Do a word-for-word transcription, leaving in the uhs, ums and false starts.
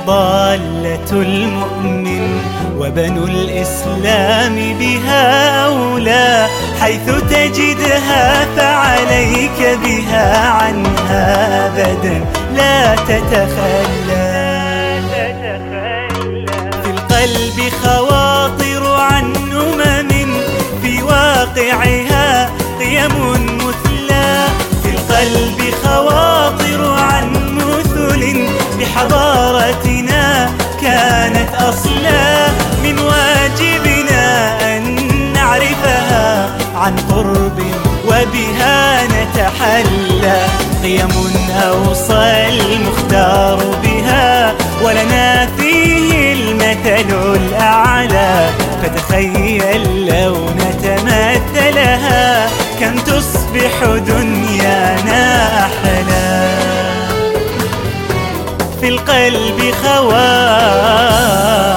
ضالة المؤمن وبنو الإسلام بها أولى، حيث تجدها فعليك بها عنها أبدا لا تتخلى. في القلب خواطر عن أمم في واقعها قيم مثلى، في القلب خواطر عن مثل بحضارتنا كانت أصلا، من واجبنا أن نعرفها عن قرب وبها نتحلى. قيم أوصى المختار بها ولنا فيه المثل الأعلى، فتخيل لو نتمثلها كم تصبح دنيانا أحلى. في القلب خوار